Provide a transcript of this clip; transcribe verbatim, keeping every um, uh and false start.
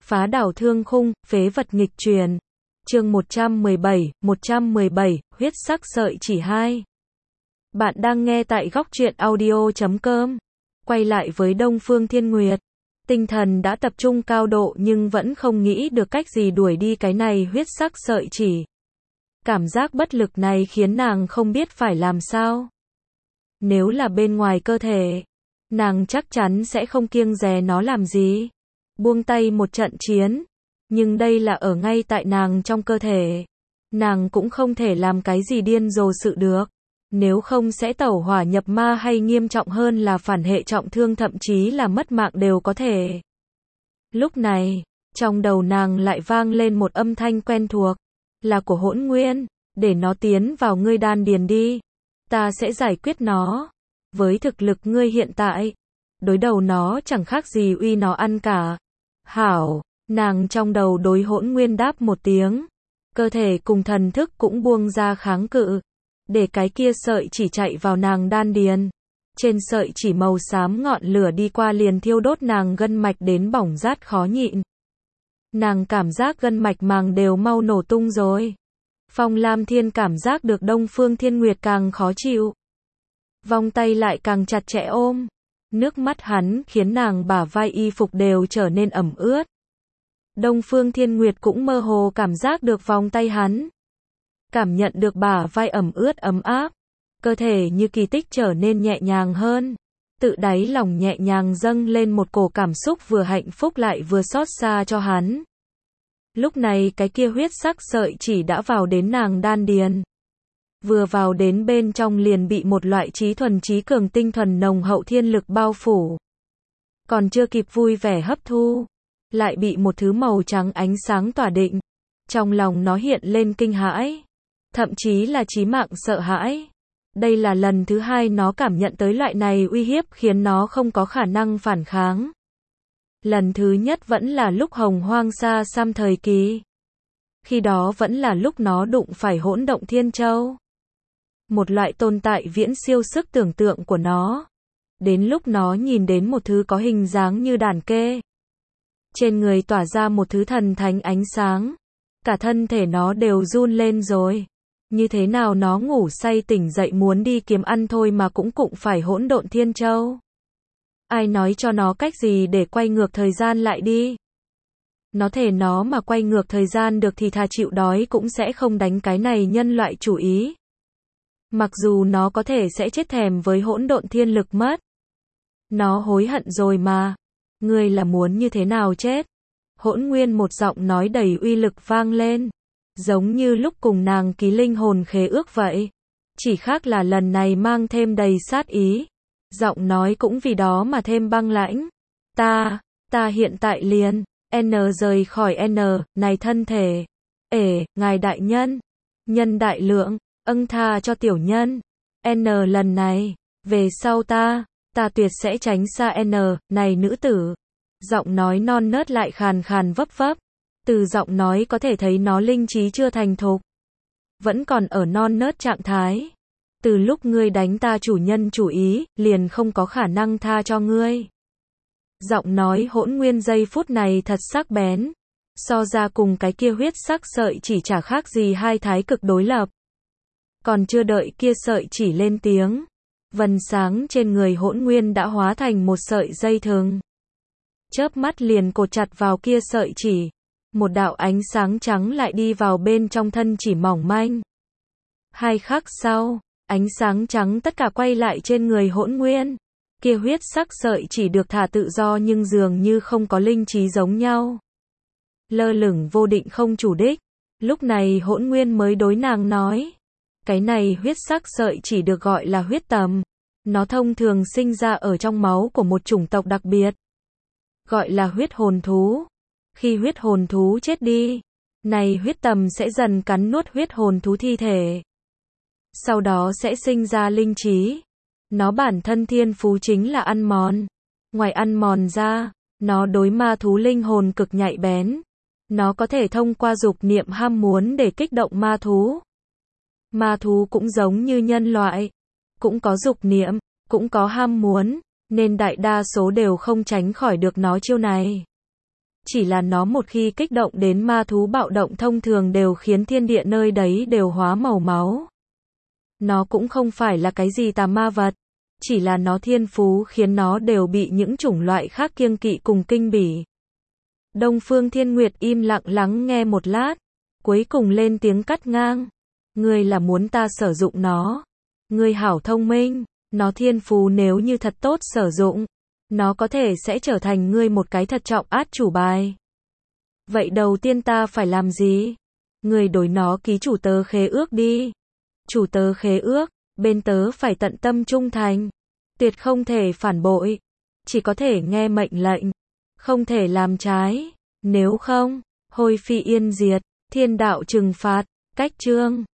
Phá đảo thương khung, phế vật nghịch truyền. Chương một trăm mười bảy, một trăm mười bảy, huyết sắc sợi chỉ hai. Bạn đang nghe tại góc truyện audio chấm com. Quay lại với Đông Phương Thiên Nguyệt. Tinh thần đã tập trung cao độ nhưng vẫn không nghĩ được cách gì đuổi đi cái này huyết sắc sợi chỉ. Cảm giác bất lực này khiến nàng không biết phải làm sao. Nếu là bên ngoài cơ thể, nàng chắc chắn sẽ không kiêng dè nó làm gì. Buông tay một trận chiến. Nhưng đây là ở ngay tại nàng trong cơ thể. Nàng cũng không thể làm cái gì điên rồ sự được. Nếu không sẽ tẩu hỏa nhập ma hay nghiêm trọng hơn là phản hệ trọng thương, thậm chí là mất mạng đều có thể. Lúc này, trong đầu nàng lại vang lên một âm thanh quen thuộc. Là của Hỗn Nguyên. Để nó tiến vào ngươi đan điền đi. Ta sẽ giải quyết nó. Với thực lực ngươi hiện tại, đối đầu nó chẳng khác gì uy nó ăn cả. Hảo, nàng trong đầu đối Hỗn Nguyên đáp một tiếng. Cơ thể cùng thần thức cũng buông ra kháng cự. Để cái kia sợi chỉ chạy vào nàng đan điền. Trên sợi chỉ màu xám ngọn lửa đi qua liền thiêu đốt nàng gân mạch đến bỏng rát khó nhịn. Nàng cảm giác gân mạch màng đều mau nổ tung rồi. Phong Lam Thiên cảm giác được Đông Phương Thiên Nguyệt càng khó chịu. Vòng tay lại càng chặt chẽ ôm. Nước mắt hắn khiến nàng bả vai y phục đều trở nên ẩm ướt. Đông Phương Thiên Nguyệt cũng mơ hồ cảm giác được vòng tay hắn. Cảm nhận được bả vai ẩm ướt ấm áp. Cơ thể như kỳ tích trở nên nhẹ nhàng hơn. Tự đáy lòng nhẹ nhàng dâng lên một cổ cảm xúc vừa hạnh phúc lại vừa xót xa cho hắn. Lúc này cái kia huyết sắc sợi chỉ đã vào đến nàng đan điền. Vừa vào đến bên trong liền bị một loại trí thuần trí cường tinh thuần nồng hậu thiên lực bao phủ. Còn chưa kịp vui vẻ hấp thu, lại bị một thứ màu trắng ánh sáng tỏa định. Trong lòng nó hiện lên kinh hãi, thậm chí là chí mạng sợ hãi. Đây là lần thứ hai nó cảm nhận tới loại này uy hiếp khiến nó không có khả năng phản kháng. Lần thứ nhất vẫn là lúc Hồng Hoang Sa Sam thời kỳ. Khi đó vẫn là lúc nó đụng phải Hỗn Động Thiên Châu. Một loại tồn tại viễn siêu sức tưởng tượng của nó. Đến lúc nó nhìn đến một thứ có hình dáng như đàn kê. Trên người tỏa ra một thứ thần thánh ánh sáng. Cả thân thể nó đều run lên rồi. Như thế nào nó ngủ say tỉnh dậy muốn đi kiếm ăn thôi mà cũng cũng phải Hỗn Độn Thiên Châu. Ai nói cho nó cách gì để quay ngược thời gian lại đi. Nó thề nó mà quay ngược thời gian được thì thà chịu đói cũng sẽ không đánh cái này nhân loại chủ ý. Mặc dù nó có thể sẽ chết thèm với hỗn độn thiên lực mất. Nó hối hận rồi mà. Ngươi là muốn như thế nào chết? Hỗn Nguyên một giọng nói đầy uy lực vang lên. Giống như lúc cùng nàng ký linh hồn khế ước vậy. Chỉ khác là lần này mang thêm đầy sát ý. Giọng nói cũng vì đó mà thêm băng lãnh. Ta, ta hiện tại liền, N rời khỏi N, này thân thể. Ể, ngài đại nhân, nhân đại lượng, âng tha cho tiểu nhân. N lần này, về sau ta, ta tuyệt sẽ tránh xa N, này nữ tử. Giọng nói non nớt lại khàn khàn vấp vấp. Từ giọng nói có thể thấy nó linh trí chưa thành thục. Vẫn còn ở non nớt trạng thái. Từ lúc ngươi đánh ta chủ nhân chủ ý, liền không có khả năng tha cho ngươi. Giọng nói Hỗn Nguyên giây phút này thật sắc bén. So ra cùng cái kia huyết sắc sợi chỉ chả khác gì hai thái cực đối lập. Còn chưa đợi kia sợi chỉ lên tiếng. Vầng sáng trên người Hỗn Nguyên đã hóa thành một sợi dây thừng. Chớp mắt liền cột chặt vào kia sợi chỉ. Một đạo ánh sáng trắng lại đi vào bên trong thân chỉ mỏng manh. Hai khắc sau. Ánh sáng trắng tất cả quay lại trên người Hỗn Nguyên. Kia huyết sắc sợi chỉ được thả tự do nhưng dường như không có linh trí giống nhau. Lơ lửng vô định không chủ đích. Lúc này Hỗn Nguyên mới đối nàng nói. Cái này huyết sắc sợi chỉ được gọi là huyết tầm. Nó thông thường sinh ra ở trong máu của một chủng tộc đặc biệt. Gọi là huyết hồn thú. Khi huyết hồn thú chết đi, này huyết tầm sẽ dần cắn nuốt huyết hồn thú thi thể. Sau đó sẽ sinh ra linh trí. Nó bản thân thiên phú chính là ăn mòn. Ngoài ăn mòn ra, nó đối ma thú linh hồn cực nhạy bén. Nó có thể thông qua dục niệm ham muốn để kích động ma thú. Ma thú cũng giống như nhân loại. Cũng có dục niệm, cũng có ham muốn, nên đại đa số đều không tránh khỏi được nó chiêu này. Chỉ là nó một khi kích động đến ma thú bạo động thông thường đều khiến thiên địa nơi đấy đều hóa màu máu. Nó cũng không phải là cái gì tà ma vật, chỉ là nó thiên phú khiến nó đều bị những chủng loại khác kiêng kỵ cùng kinh bỉ. Đông Phương Thiên Nguyệt im lặng lắng nghe một lát, cuối cùng lên tiếng cắt ngang. Ngươi là muốn ta sử dụng nó. Ngươi hảo thông minh, nó thiên phú nếu như thật tốt sử dụng, nó có thể sẽ trở thành ngươi một cái thật trọng át chủ bài. Vậy đầu tiên ta phải làm gì? Ngươi đối nó ký chủ tớ khế ước đi. Chủ tớ khế ước, bên tớ phải tận tâm trung thành, tuyệt không thể phản bội, chỉ có thể nghe mệnh lệnh, không thể làm trái, nếu không, hôi phi yên diệt, thiên đạo trừng phạt, cách chương